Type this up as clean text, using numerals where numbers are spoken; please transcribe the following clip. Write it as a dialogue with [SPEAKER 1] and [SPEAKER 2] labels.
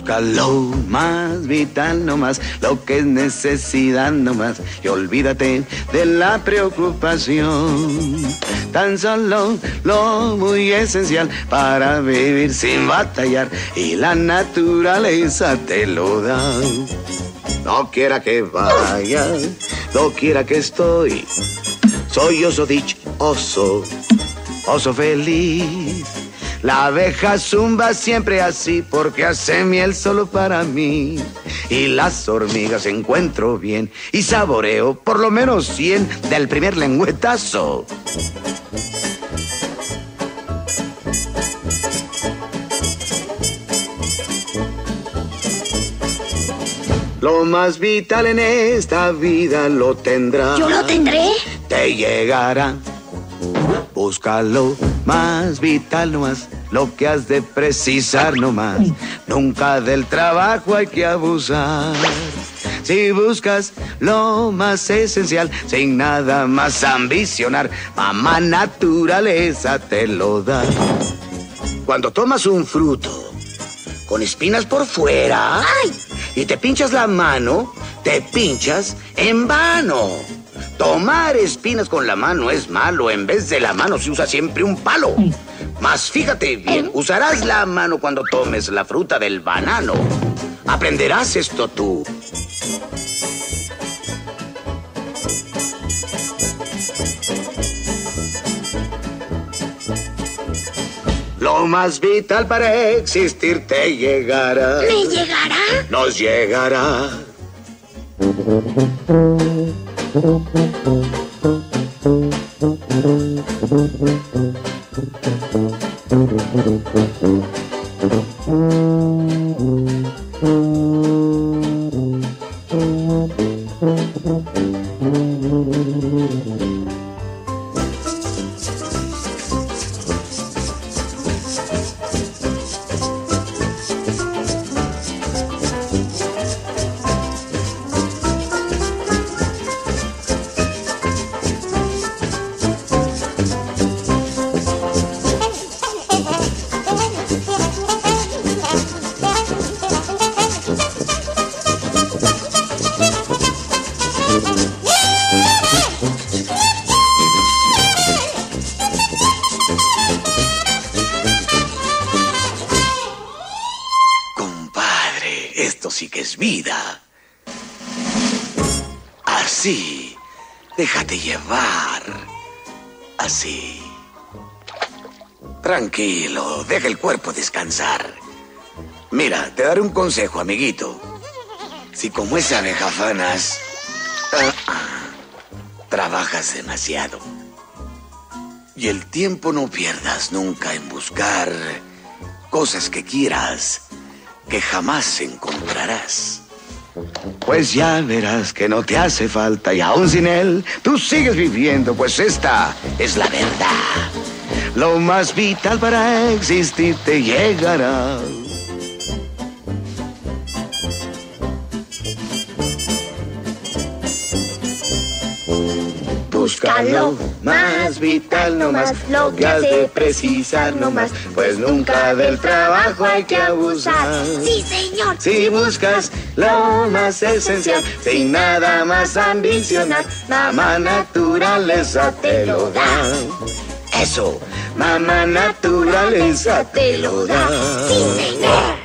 [SPEAKER 1] Busca lo más vital nomás, lo que es necesidad nomás, y olvídate de la preocupación. Tan solo lo muy esencial para vivir sin batallar, y la naturaleza te lo da. No quiera que vaya, no quiera que estoy, soy oso dichoso, oso feliz. La abeja zumba siempre así porque hace miel solo para mí. Y las hormigas encuentro bien y saboreo por lo menos 100 del primer lengüetazo. Lo más vital en esta vida lo tendrás.
[SPEAKER 2] ¿Yo lo tendré?
[SPEAKER 1] Te llegará. Búscalo más vital nomás, lo que has de precisar nomás. Nunca del trabajo hay que abusar. Si buscas lo más esencial, sin nada más ambicionar, mamá naturaleza te lo da. Cuando tomas un fruto con espinas por fuera,
[SPEAKER 2] ¡ay!,
[SPEAKER 1] y te pinchas la mano, te pinchas en vano. Tomar espinas con la mano es malo. En vez de la mano se usa siempre un palo. Mas fíjate bien, usarás la mano cuando tomes la fruta del banano. Aprenderás esto tú. Lo más vital para existir te llegará.
[SPEAKER 2] ¿Me llegará?
[SPEAKER 1] Nos llegará. Compadre, esto sí que es vida. Así, déjate llevar. Así. Tranquilo, deja el cuerpo descansar. Mira, te daré un consejo, amiguito. Si como esa abeja afanas, trabajas demasiado. Y el tiempo no pierdas nunca en buscar cosas que quieras, que jamás encontrarás. Pues ya verás que no te hace falta, y aún sin él, tú sigues viviendo, pues esta es la verdad. Lo más vital para existir te llegará. Búscalo más vital nomás, lo que has de precisar nomás, pues nunca del trabajo hay que abusar.
[SPEAKER 2] Sí, señor.
[SPEAKER 1] Si buscas lo más esencial, sin nada más ambicionar, mamá naturaleza te lo da. Eso, mamá naturaleza te lo da.
[SPEAKER 2] Sí, señor.